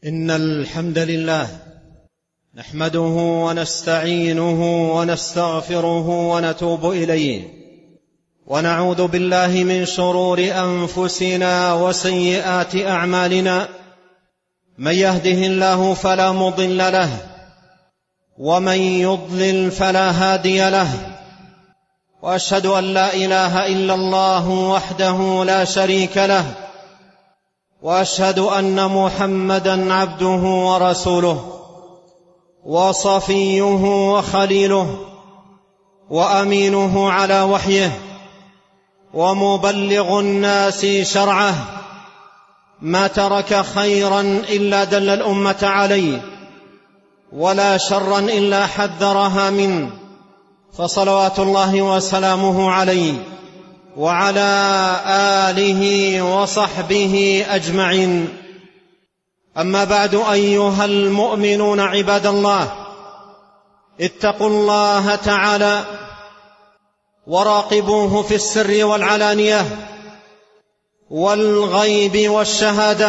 إن الحمد لله نحمده ونستعينه ونستغفره ونتوب إليه، ونعوذ بالله من شرور أنفسنا وسيئات أعمالنا. من يهده الله فلا مضل له، ومن يضلل فلا هادي له، وأشهد أن لا إله إلا الله وحده لا شريك له، وأشهد أن محمدًا عبده ورسوله وصفيه وخليله وأمينه على وحيه، ومبلغ الناس شرعه، ما ترك خيرا إلا دل الأمة عليه، ولا شرا إلا حذرها منه، فصلوات الله وسلامه عليه وعلى آله وصحبه أجمعين. أما بعد، أيها المؤمنون عباد الله، اتقوا الله تعالى وراقبوه في السر والعلانية والغيب والشهادة،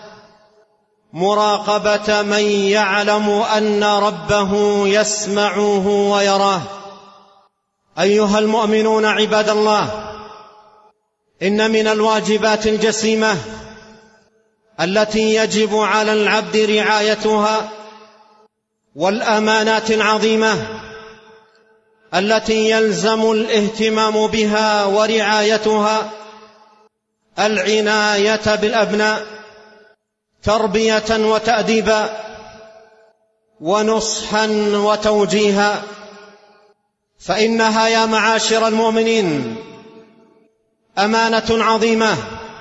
مراقبة من يعلم أن ربه يسمعه ويراه. أيها المؤمنون عباد الله، إن من الواجبات الجسيمة التي يجب على العبد رعايتها، والأمانات العظيمة التي يلزم الاهتمام بها ورعايتها، العناية بالأبناء تربية وتأديبا ونصحا وتوجيها، فإنها يا معاشر المؤمنين أمانة عظيمة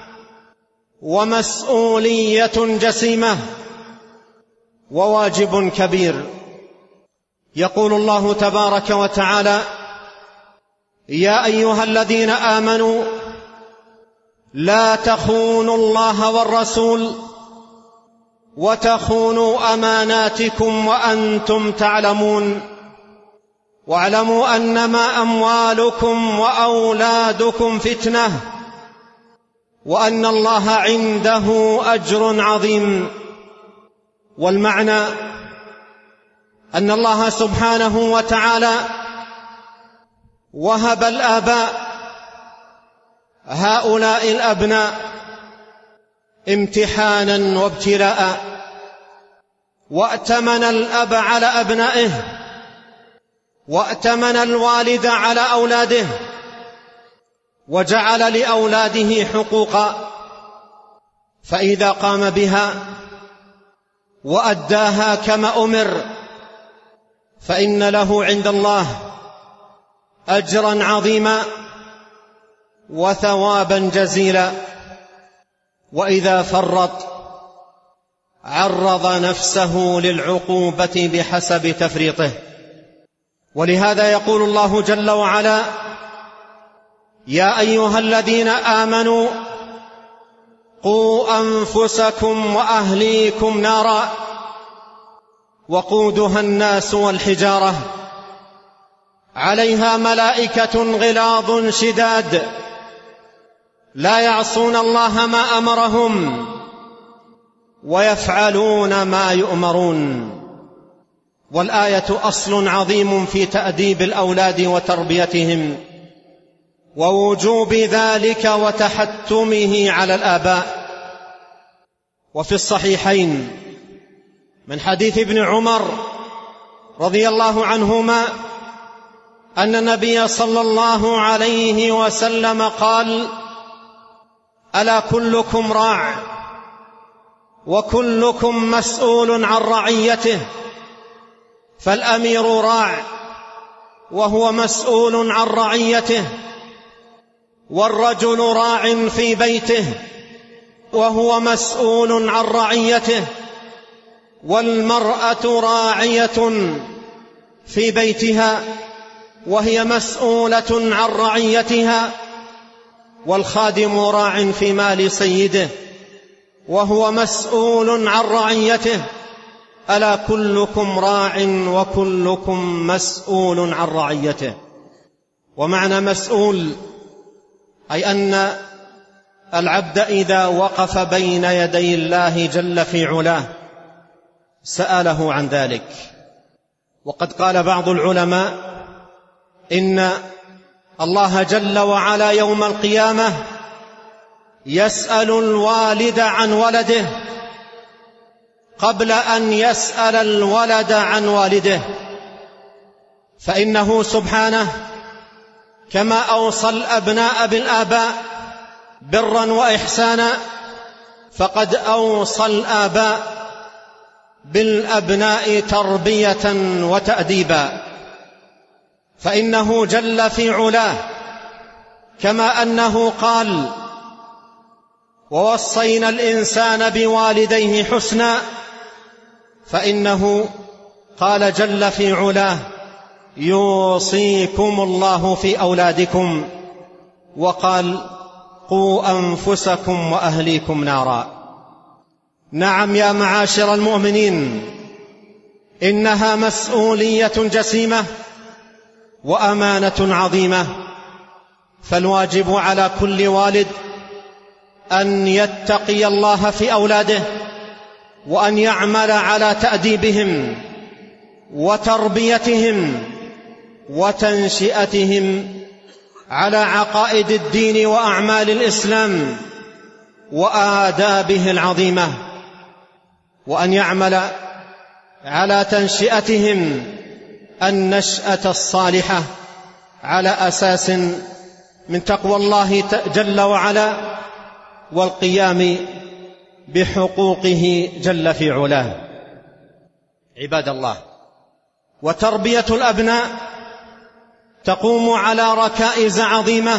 ومسؤولية جسيمة وواجب كبير. يقول الله تبارك وتعالى: يا أيها الذين آمنوا لا تخونوا الله والرسول وتخونوا أماناتكم وأنتم تعلمون، واعلموا أنما أموالكم وأولادكم فتنة وأن الله عنده أجر عظيم. والمعنى أن الله سبحانه وتعالى وهب الآباء هؤلاء الأبناء امتحانا وابتلاء، وأتمن الأب على أبنائه، وأتمن الوالد على أولاده، وجعل لأولاده حقوقا، فإذا قام بها وأداها كما أمر فإن له عند الله أجرا عظيما وثوابا جزيلا، وإذا فرط عرض نفسه للعقوبة بحسب تفريطه. ولهذا يقول الله جل وعلا: يا أيها الذين آمنوا قوا أنفسكم وأهليكم نارا وقودها الناس والحجارة عليها ملائكة غلاظ شداد لا يعصون الله ما أمرهم ويفعلون ما يؤمرون. والآية أصل عظيم في تأديب الأولاد وتربيتهم، ووجوب ذلك وتحتمه على الآباء. وفي الصحيحين من حديث ابن عمر رضي الله عنهما أن النبي صلى الله عليه وسلم قال: ألا كلكم راع وكلكم مسؤول عن رعيته، فالأمير راع وهو مسؤول عن رعيته، والرجل راع في بيته وهو مسؤول عن رعيته، والمرأة راعية في بيتها وهي مسؤولة عن رعيتها، والخادم راع في مال سيده وهو مسؤول عن رعيته. ألا كلكم راع وكلكم مسؤول عن رعيته. ومعنى مسؤول أي أن العبد إذا وقف بين يدي الله جل في علاه سأله عن ذلك. وقد قال بعض العلماء إن الله جل وعلا يوم القيامة يسأل الوالد عن ولده قبل أن يسأل الولد عن والده، فإنه سبحانه كما أوصى الأبناء بالآباء برا وإحسانا فقد أوصى الآباء بالأبناء تربية وتأديبا، فإنه جل في علاه كما أنه قال: ووصينا الإنسان بوالديه حسنا، فإنه قال جل في علاه: يوصيكم الله في أولادكم، وقال: قوا أنفسكم وأهليكم نارا. نعم يا معاشر المؤمنين، إنها مسؤولية جسيمة وأمانة عظيمة، فالواجب على كل والد أن يتقي الله في أولاده، وأن يعمل على تأديبهم وتربيتهم وتنشئتهم على عقائد الدين وأعمال الإسلام وآدابه العظيمة، وأن يعمل على تنشئتهم النشأة الصالحة على أساس من تقوى الله جل وعلا والقيام بحقوقه جل في علاه. عباد الله، وتربية الأبناء تقوم على ركائز عظيمة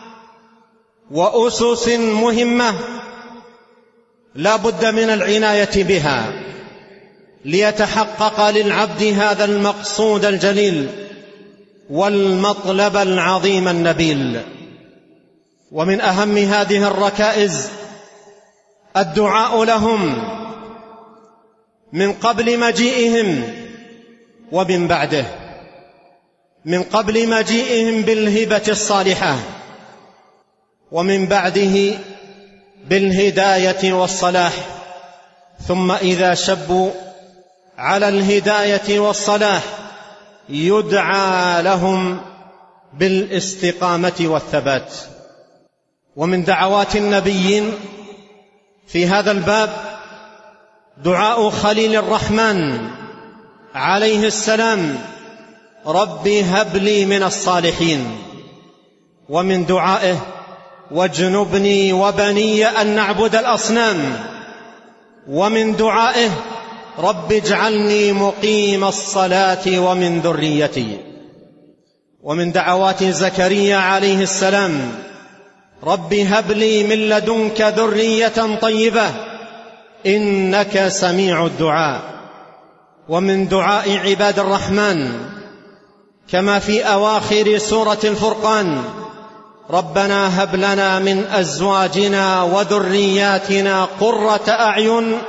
وأسس مهمة لا بد من العناية بها ليتحقق للعبد هذا المقصود الجليل والمطلب العظيم النبيل. ومن أهم هذه الركائز الدعاء لهم من قبل مجيئهم ومن بعده، من قبل مجيئهم بالهبة الصالحة، ومن بعده بالهداية والصلاح، ثم إذا شبوا على الهداية والصلاح يدعى لهم بالاستقامة والثبات. ومن دعوات النبيين في هذا الباب دعاء خليل الرحمن عليه السلام: رب هب لي من الصالحين. ومن دعائه: واجنبني وبني أن نعبد الأصنام. ومن دعائه: رب اجعلني مقيم الصلاة ومن ذريتي. ومن دعوات زكريا عليه السلام: رب هب لي من لدنك ذرية طيبة إنك سميع الدعاء. ومن دعاء عباد الرحمن كما في أواخر سورة الفرقان: ربنا هب لنا من أزواجنا وذرياتنا قرة أعين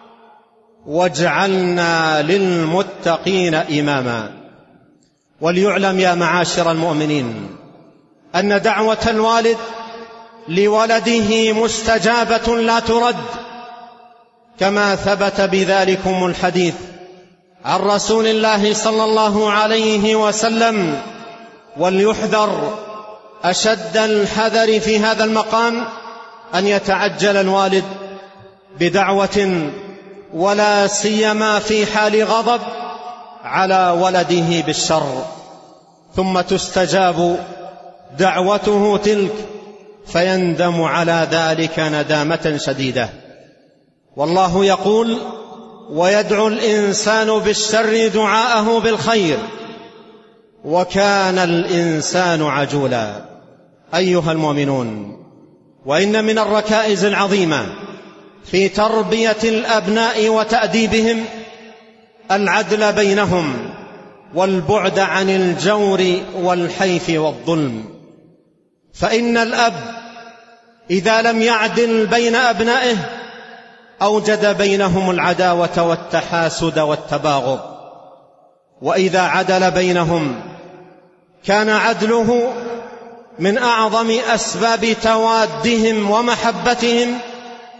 واجعلنا للمتقين إماما. وليعلم يا معاشر المؤمنين أن دعوة الوالد لولده مستجابة لا ترد، كما ثبت بذلكم الحديث عن رسول الله صلى الله عليه وسلم. وليحذر أشد الحذر في هذا المقام أن يتعجل الوالد بدعوة، ولا سيما في حال غضب، على ولده بالشر، ثم تستجاب دعوته تلك فيندم على ذلك ندامة شديدة. والله يقول: ويدعو الإنسان بالشر دعاءه بالخير وكان الإنسان عجولا. أيها المؤمنون، وإن من الركائز العظيمة في تربية الأبناء وتأديبهم العدل بينهم والبعد عن الجور والحيف والظلم، فإن الأب إذا لم يعدل بين أبنائه أوجد بينهم العداوة والتحاسد والتباغض، وإذا عدل بينهم كان عدله من أعظم أسباب توادهم ومحبتهم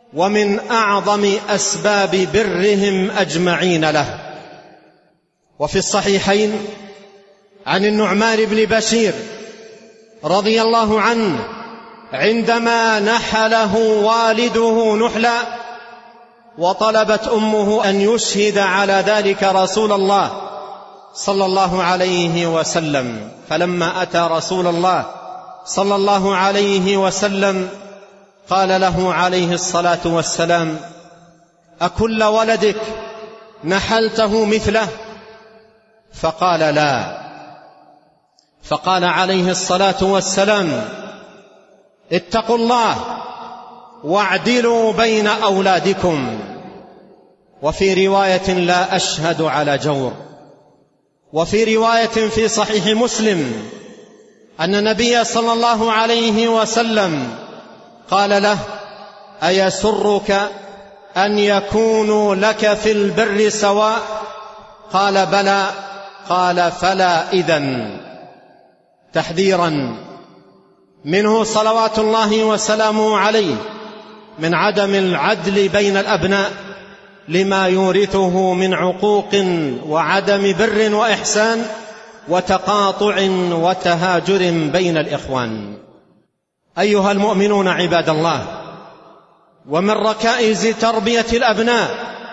ومن أعظم أسباب برهم أجمعين له. وفي الصحيحين عن النعمان بن بشير رضي الله عنه عندما نحله والده نحلا وطلبت أمه أن يشهد على ذلك رسول الله صلى الله عليه وسلم، فلما أتى رسول الله صلى الله عليه وسلم قال له عليه الصلاة والسلام: أكل ولدك نحلته مثله؟ فقال: لا. فقال عليه الصلاة والسلام: اتقوا الله واعدلوا بين أولادكم. وفي رواية: لا أشهد على جور. وفي رواية في صحيح مسلم أن النبي صلى الله عليه وسلم قال له: أيسرك أن يكونوا لك في البر سواء؟ قال: بلى. قال: فلا إذن. تحذيرا منه صلوات الله وسلامه عليه من عدم العدل بين الأبناء لما يورثه من عقوق وعدم بر وإحسان وتقاطع وتهاجر بين الإخوان. أيها المؤمنون عباد الله، ومن ركائز تربية الأبناء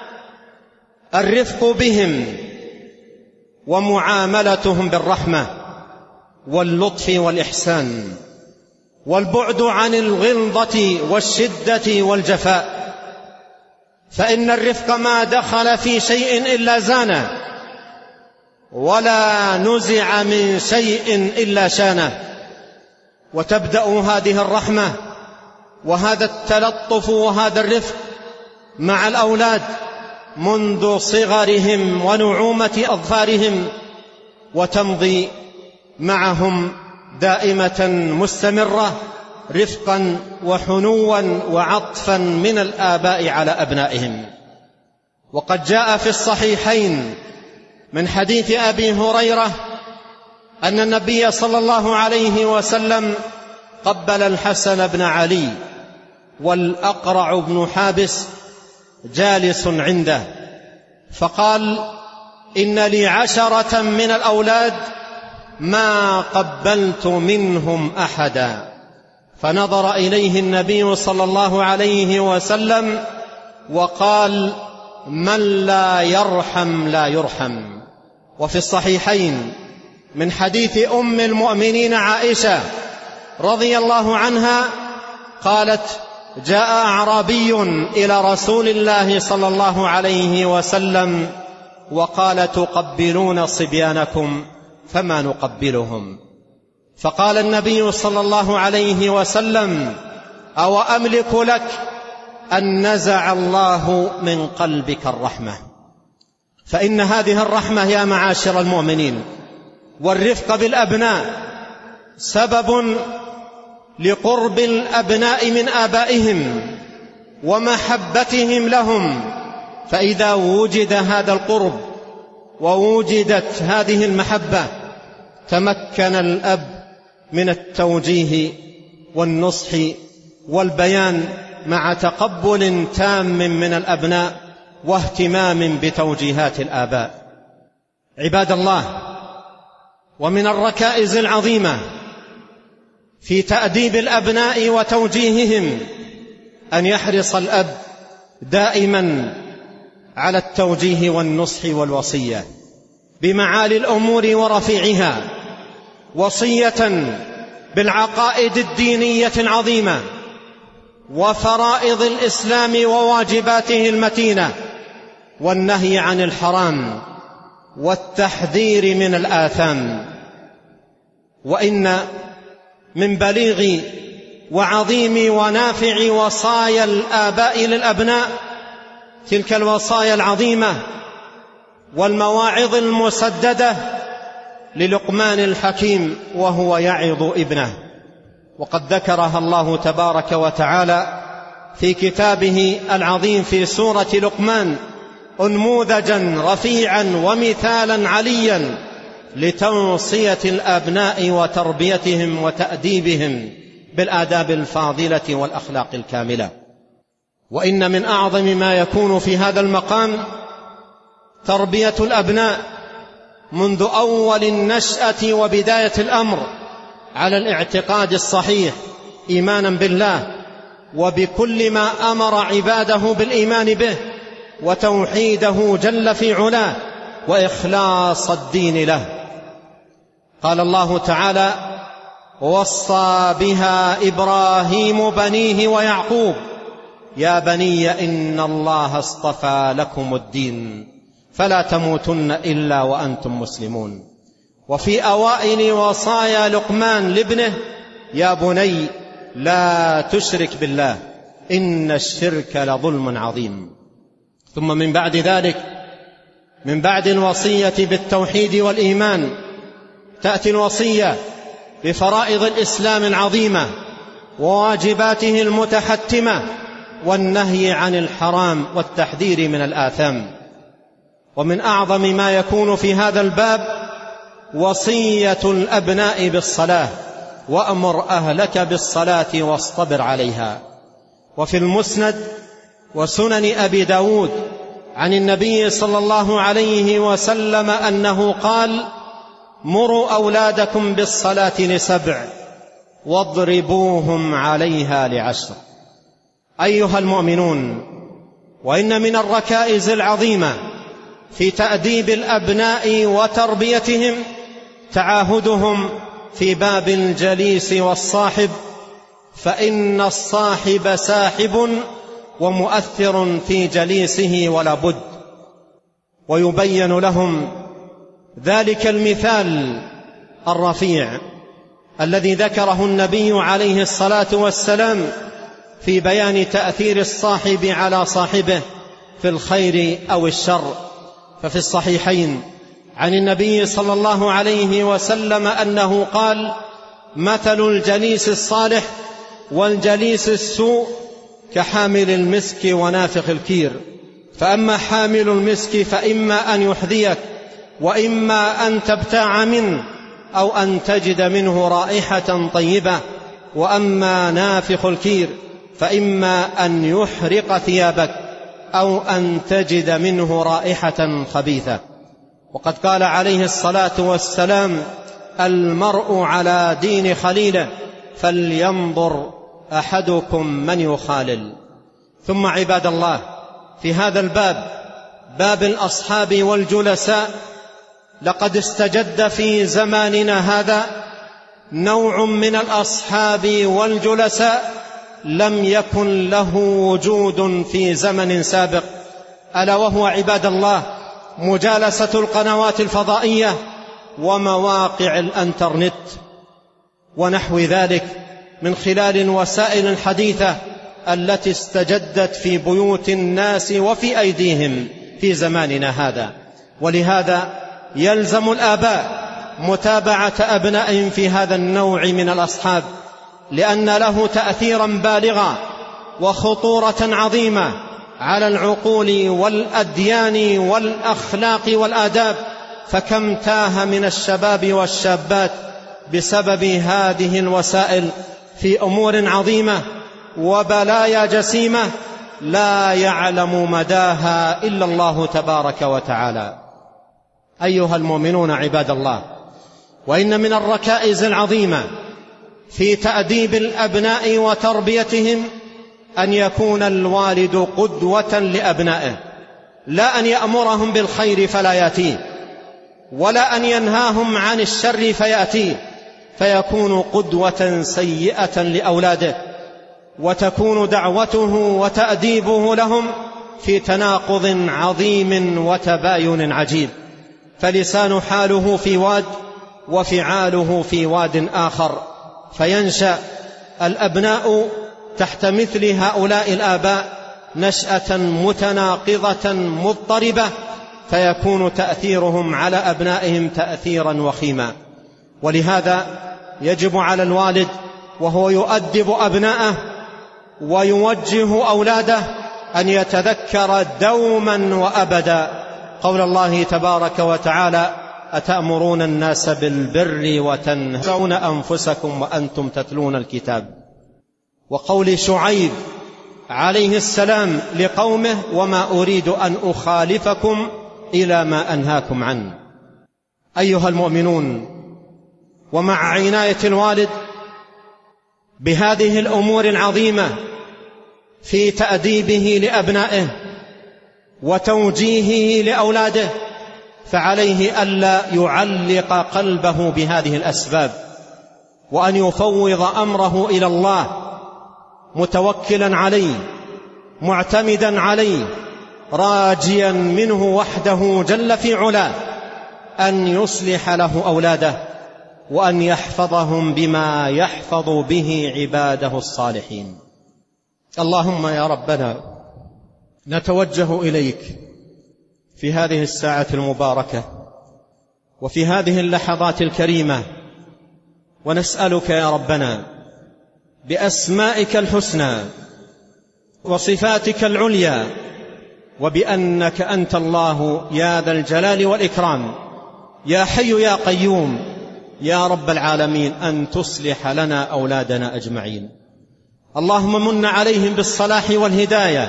الرفق بهم ومعاملتهم بالرحمة واللطف والإحسان، والبعد عن الغلظة والشدة والجفاء، فإن الرفق ما دخل في شيء إلا زانه، ولا نزع من شيء إلا شانه. وتبدأ هذه الرحمة وهذا التلطف وهذا الرفق مع الأولاد منذ صغرهم ونعومة أظفارهم، وتمضي معهم دائمة مستمرة رفقا وحنوا وعطفا من الآباء على أبنائهم. وقد جاء في الصحيحين من حديث أبي هريرة أن النبي صلى الله عليه وسلم قبل الحسن بن علي والأقرع بن حابس جالس عنده، فقال: إن لي 10 من الأولاد ما قبلت منهم أحدا. فنظر إليه النبي صلى الله عليه وسلم وقال: من لا يرحم لا يرحم. وفي الصحيحين من حديث أم المؤمنين عائشة رضي الله عنها قالت: جاء أعرابي إلى رسول الله صلى الله عليه وسلم وقال: تقبلون صبيانكم فما نقبلهم؟ فقال النبي صلى الله عليه وسلم: أو أملك لك أن نزع الله من قلبك الرحمة. فإن هذه الرحمة يا معاشر المؤمنين والرفق بالأبناء سبب لقرب الأبناء من آبائهم ومحبتهم لهم. فإذا وجد هذا القرب ووجدت هذه المحبة تمكن الأب من التوجيه والنصح والبيان مع تقبل تام من الأبناء واهتمام بتوجيهات الآباء. عباد الله، ومن الركائز العظيمة في تأديب الأبناء وتوجيههم أن يحرص الأب دائما على التوجيه والنصح والوصية بمعالي الأمور ورفيعها، وصية بالعقائد الدينية العظيمة وفرائض الإسلام وواجباته المتينة، والنهي عن الحرام والتحذير من الآثام. وإن من بليغ وعظيم ونافع وصايا الآباء للأبناء تلك الوصايا العظيمة والمواعظ المسددة للقمان الحكيم وهو يعظ ابنه، وقد ذكرها الله تبارك وتعالى في كتابه العظيم في سورة لقمان أنموذجا رفيعا ومثالا عليا لتوصية الأبناء وتربيتهم وتأديبهم بالآداب الفاضلة والأخلاق الكاملة. وإن من أعظم ما يكون في هذا المقام تربية الأبناء منذ أول النشأة وبداية الأمر على الاعتقاد الصحيح إيمانا بالله وبكل ما أمر عباده بالإيمان به وتوحيده جل في علاه وإخلاص الدين له. قال الله تعالى: ووصى بها إبراهيم بنيه ويعقوب يا بني إن الله اصطفى لكم الدين فلا تموتن إلا وأنتم مسلمون. وفي أوائل وصايا لقمان لابنه: يا بني لا تشرك بالله إن الشرك لظلم عظيم. ثم من بعد ذلك، من بعد الوصية بالتوحيد والإيمان، تأتي الوصية بفرائض الإسلام العظيمة وواجباته المتحتمة والنهي عن الحرام والتحذير من الآثام. ومن أعظم ما يكون في هذا الباب وصية الأبناء بالصلاة: وأمر أهلك بالصلاة واصطبر عليها. وفي المسند وسنن أبي داود عن النبي صلى الله عليه وسلم أنه قال: مروا أولادكم بالصلاة ل7 واضربوهم عليها ل10. أيها المؤمنون، وإن من الركائز العظيمة في تأديب الأبناء وتربيتهم تعاهدهم في باب الجليس والصاحب، فإن الصاحب ساحب ومؤثر في جليسه ولا بد. ويبين لهم ذلك المثال الرفيع الذي ذكره النبي عليه الصلاة والسلام في بيان تأثير الصاحب على صاحبه في الخير أو الشر. ففي الصحيحين عن النبي صلى الله عليه وسلم أنه قال: مثل الجليس الصالح والجليس السوء كحامل المسك ونافخ الكير، فأما حامل المسك فإما أن يحذيك وإما أن تبتاع منه أو أن تجد منه رائحة طيبة، وأما نافخ الكير فإما أن يحرق ثيابك أو أن تجد منه رائحة خبيثة. وقد قال عليه الصلاة والسلام: المرء على دين خليله فلينظر أحدكم من يخالل. ثم عباد الله، في هذا الباب، باب الأصحاب والجلساء، لقد استجد في زماننا هذا نوع من الأصحاب والجلساء لم يكن له وجود في زمن سابق، ألا وهو عباد الله مجالسة القنوات الفضائية ومواقع الانترنت ونحو ذلك من خلال الوسائل الحديثة التي استجدت في بيوت الناس وفي أيديهم في زماننا هذا. ولهذا يلزم الآباء متابعة أبنائهم في هذا النوع من الأصحاب، لأن له تأثيرا بالغا وخطورة عظيمة على العقول والأديان والأخلاق والآداب. فكم تاه من الشباب والشابات بسبب هذه الوسائل في أمور عظيمة وبلايا جسيمة لا يعلم مداها إلا الله تبارك وتعالى. أيها المؤمنون عباد الله، وإن من الركائز العظيمة في تأديب الأبناء وتربيتهم أن يكون الوالد قدوة لأبنائه، لا أن يأمرهم بالخير فلا يأتيه، ولا أن ينهاهم عن الشر فيأتيه، فيكون قدوة سيئة لأولاده، وتكون دعوته وتأديبه لهم في تناقض عظيم وتباين عجيب. فلسان حاله في واد وفعاله في واد آخر، فينشأ الأبناء تحت مثل هؤلاء الآباء نشأة متناقضة مضطربة، فيكون تأثيرهم على أبنائهم تأثيرا وخيما. ولهذا يجب على الوالد وهو يؤدب أبناءه ويوجه أولاده أن يتذكر دوما وأبدا قول الله تبارك وتعالى: أتأمرون الناس بالبر وتنسون أنفسكم وأنتم تتلون الكتاب. وقول شعيب عليه السلام لقومه: وما أريد أن أخالفكم إلى ما أنهاكم عنه. أيها المؤمنون، ومع عناية الوالد بهذه الأمور العظيمة في تأديبه لأبنائه وتوجيهه لأولاده، فعليه ألا يعلق قلبه بهذه الأسباب، وأن يفوض أمره إلى الله متوكلا عليه معتمدا عليه، راجيا منه وحده جل في علاه أن يصلح له أولاده وأن يحفظهم بما يحفظ به عباده الصالحين. اللهم يا ربنا، نتوجه إليك في هذه الساعة المباركة وفي هذه اللحظات الكريمة، ونسألك يا ربنا بأسمائك الحسنى وصفاتك العليا وبأنك أنت الله يا ذا الجلال والإكرام يا حي يا قيوم يا رب العالمين، أن تصلح لنا أولادنا أجمعين. اللهم من عليهم بالصلاح والهداية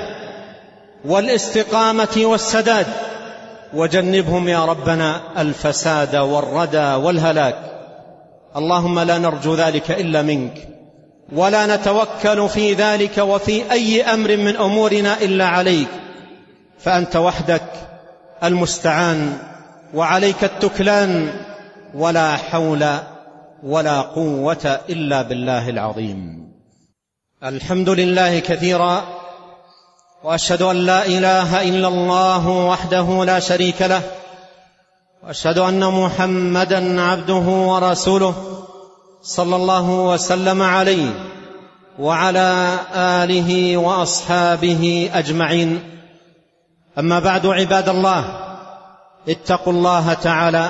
والاستقامة والسداد، وجنبهم يا ربنا الفساد والردى والهلاك. اللهم لا نرجو ذلك إلا منك، ولا نتوكل في ذلك وفي أي أمر من أمورنا إلا عليك، فأنت وحدك المستعان وعليك التكلان، ولا حول ولا قوة إلا بالله العظيم. الحمد لله كثيرا، وأشهد أن لا إله إلا الله وحده لا شريك له، وأشهد أن محمدا عبده ورسوله صلى الله وسلم عليه وعلى آله وأصحابه أجمعين. أما بعد، عباد الله، اتقوا الله تعالى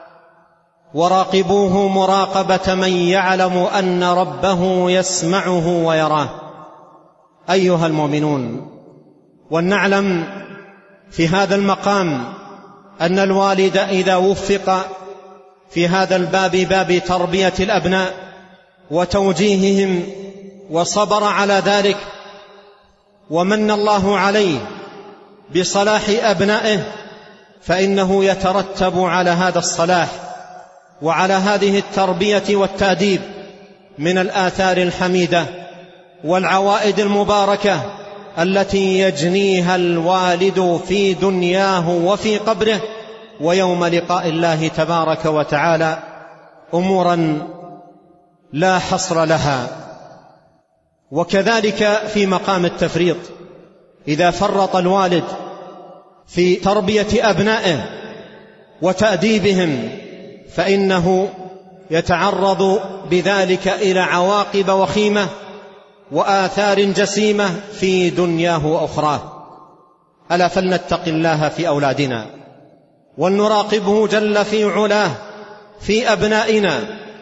وراقبوه مراقبة من يعلم أن ربه يسمعه ويراه. أيها المؤمنون، ولنعلم في هذا المقام أن الوالد إذا وفق في هذا الباب، باب تربية الأبناء وتوجيههم، وصبر على ذلك ومن الله عليه بصلاح أبنائه، فإنه يترتب على هذا الصلاح وعلى هذه التربية والتأديب من الآثار الحميدة والعوائد المباركة التي يجنيها الوالد في دنياه وفي قبره ويوم لقاء الله تبارك وتعالى، أمورا لا حصر لها. وكذلك في مقام التفريط، إذا فرط الوالد في تربية أبنائه وتأديبهم، فإنه يتعرض بذلك إلى عواقب وخيمة وآثار جسيمة في دنياه وأخراه. ألا فلنتق الله في أولادنا، ولنراقبه جل في علاه في أبنائنا،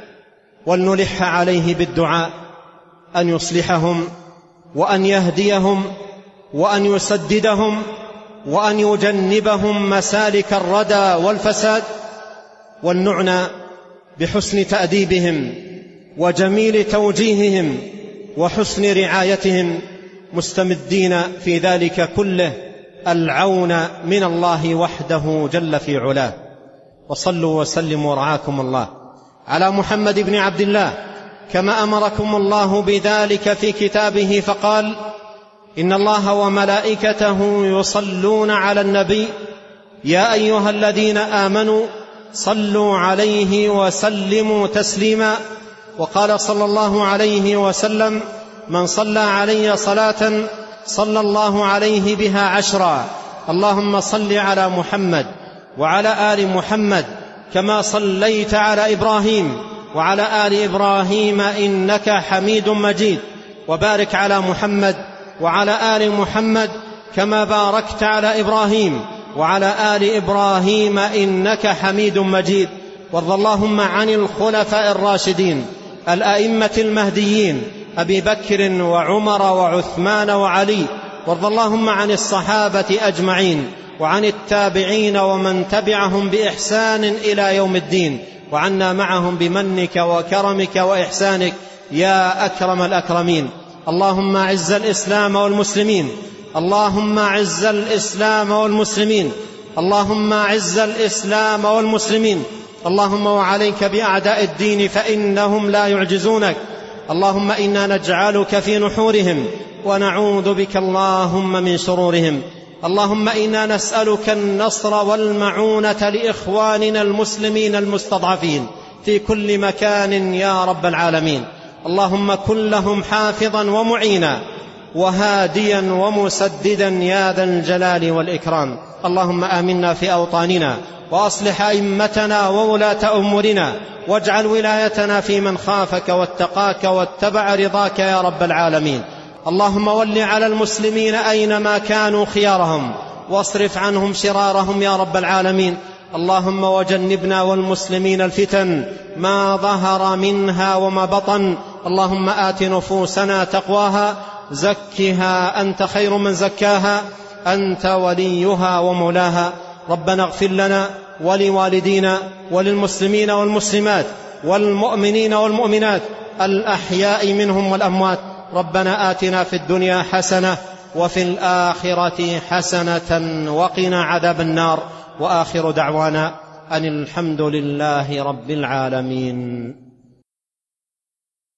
ولنلح عليه بالدعاء أن يصلحهم وأن يهديهم وأن يسددهم وأن يجنبهم مسالك الردى والفساد، ولنعنى بحسن تأديبهم وجميل توجيههم وحسن رعايتهم، مستمدين في ذلك كله العون من الله وحده جل في علاه. وصلوا وسلموا ورعاكم الله على محمد بن عبد الله، كما أمركم الله بذلك في كتابه، فقال: إن الله وملائكته يصلون على النبي يا أيها الذين آمنوا صلوا عليه وسلموا تسليما. وقال صلى الله عليه وسلم: من صلى علي صلاة صلى الله عليه بها 10. اللهم صل على محمد وعلى آل محمد كما صليت على إبراهيم وعلى آل إبراهيم إنك حميد مجيد، وبارك على محمد وعلى آل محمد كما باركت على إبراهيم وعلى آل إبراهيم إنك حميد مجيد. وارض اللهم عن الخلفاء الراشدين الأئمة المهديين أبي بكر وعمر وعثمان وعلي، وارض اللهم عن الصحابة أجمعين وعن التابعين ومن تبعهم بإحسان إلى يوم الدين، وعنا معهم بمنك وكرمك وإحسانك يا أكرم الأكرمين. اللهم أعز الإسلام والمسلمين، اللهم أعز الإسلام والمسلمين، اللهم أعز الإسلام والمسلمين. اللهم وعليك بأعداء الدين فإنهم لا يعجزونك. اللهم إنا نجعلك في نحورهم ونعوذ بك اللهم من شرورهم. اللهم إنا نسألك النصر والمعونة لإخواننا المسلمين المستضعفين في كل مكان يا رب العالمين. اللهم كن لهم حافظا ومعينا وهاديا ومسددا يا ذا الجلال والإكرام. اللهم آمنا في أوطاننا وأصلح أئمتنا وولاة أمورنا، واجعل ولايتنا في من خافك واتقاك واتبع رضاك يا رب العالمين. اللهم ول على المسلمين أينما كانوا خيارهم، واصرف عنهم شرارهم يا رب العالمين. اللهم وجنبنا والمسلمين الفتن ما ظهر منها وما بطن. اللهم آت نفوسنا تقواها، زكها أنت خير من زكاها، أنت وليها ومولاها. ربنا اغفر لنا ولوالدينا وللمسلمين والمسلمات والمؤمنين والمؤمنات الأحياء منهم والأموات. ربنا آتنا في الدنيا حسنة وفي الآخرة حسنة وقنا عذاب النار. وآخر دعوانا أن الحمد لله رب العالمين.